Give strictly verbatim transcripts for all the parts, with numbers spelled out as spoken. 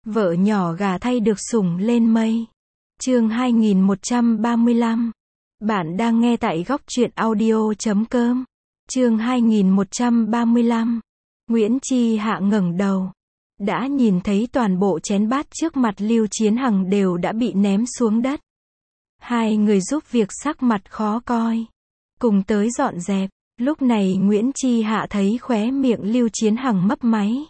Vợ nhỏ gà thay được sủng lên mây. Chương hai nghìn một trăm ba mươi lăm. Bạn đang nghe tại góc truyện audio chấm com. Chương hai nghìn một trăm ba mươi lăm. Nguyễn Chi Hạ ngẩng đầu, đã nhìn thấy toàn bộ chén bát trước mặt Lưu Chiến Hằng đều đã bị ném xuống đất. Hai người giúp việc sắc mặt khó coi, cùng tới dọn dẹp. Lúc này Nguyễn Chi Hạ thấy khóe miệng Lưu Chiến Hằng mấp máy,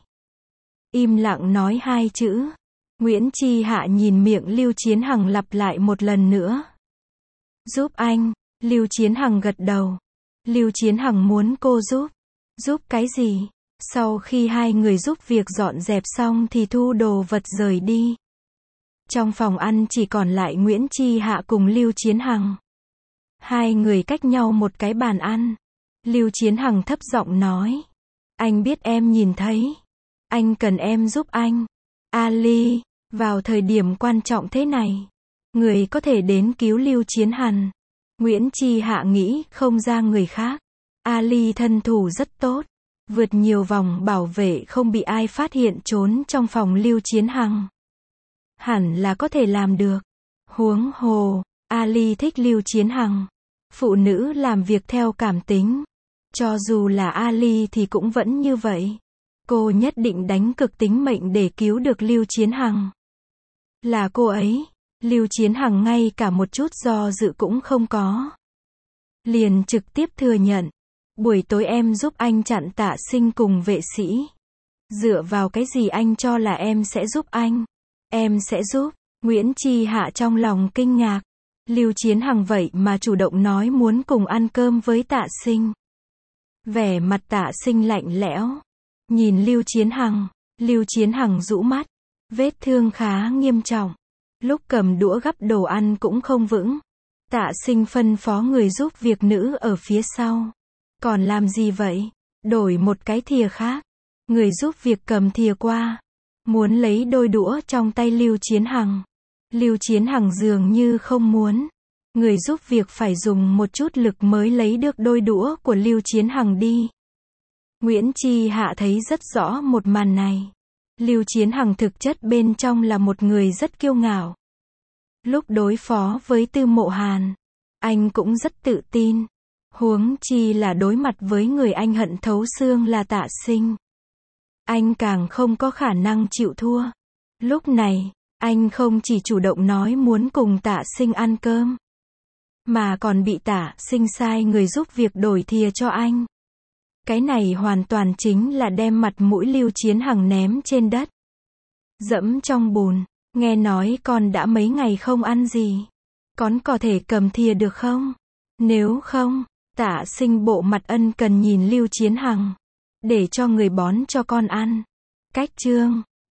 im lặng nói hai chữ. Nguyễn Chi Hạ nhìn miệng Lưu Chiến Hằng lặp lại một lần nữa. Giúp anh. Lưu Chiến Hằng gật đầu. Lưu Chiến Hằng muốn cô giúp. Giúp cái gì? Sau khi hai người giúp việc dọn dẹp xong thì thu đồ vật rời đi. Trong phòng ăn chỉ còn lại Nguyễn Chi Hạ cùng Lưu Chiến Hằng. Hai người cách nhau một cái bàn ăn. Lưu Chiến Hằng thấp giọng nói. Anh biết em nhìn thấy. Anh cần em giúp anh. Ali, vào thời điểm quan trọng thế này, người có thể đến cứu Lưu Chiến Hằng. Nguyễn Chi Hạ nghĩ không ra người khác. Ali thân thủ rất tốt, vượt nhiều vòng bảo vệ không bị ai phát hiện trốn trong phòng Lưu Chiến Hằng. Hẳn là có thể làm được. Huống hồ, Ali thích Lưu Chiến Hằng. Phụ nữ làm việc theo cảm tính. Cho dù là Ali thì cũng vẫn như vậy. Cô nhất định đánh cực tính mệnh để cứu được Lưu Chiến Hằng. Là cô ấy. Lưu Chiến Hằng ngay cả một chút do dự cũng không có, liền trực tiếp thừa nhận. Buổi tối em giúp anh chặn Tạ Sinh cùng vệ sĩ. Dựa vào cái gì anh cho là em sẽ giúp anh? Em sẽ giúp. Nguyễn Chi Hạ trong lòng kinh ngạc. Lưu Chiến Hằng vậy mà chủ động nói muốn cùng ăn cơm với Tạ Sinh. Vẻ mặt Tạ Sinh lạnh lẽo, nhìn Lưu Chiến Hằng. Lưu Chiến Hằng rũ mắt, vết thương khá nghiêm trọng. Lúc cầm đũa gắp đồ ăn cũng không vững. Tạ Sinh phân phó người giúp việc nữ ở phía sau. Còn làm gì vậy? Đổi một cái thìa khác. Người giúp việc cầm thìa qua, muốn lấy đôi đũa trong tay Lưu Chiến Hằng. Lưu Chiến Hằng dường như không muốn. Người giúp việc phải dùng một chút lực mới lấy được đôi đũa của Lưu Chiến Hằng đi. Nguyễn Chi Hạ thấy rất rõ một màn này. Lưu Chiến Hằng thực chất bên trong là một người rất kiêu ngạo. Lúc đối phó với Tư Mộ Hàn, anh cũng rất tự tin. Huống chi là đối mặt với người anh hận thấu xương là Tạ Sinh. Anh càng không có khả năng chịu thua. Lúc này, anh không chỉ chủ động nói muốn cùng Tạ Sinh ăn cơm, mà còn bị Tạ Sinh sai người giúp việc đổi thìa cho anh. Cái này hoàn toàn chính là đem mặt mũi Lưu Chiến Hằng ném trên đất, dẫm trong bùn. Nghe nói con đã mấy ngày không ăn gì, con có thể cầm thìa được không? Nếu không, Tạ Sinh bộ mặt ân cần nhìn Lưu Chiến Hằng, để cho người bón cho con ăn. Cách chương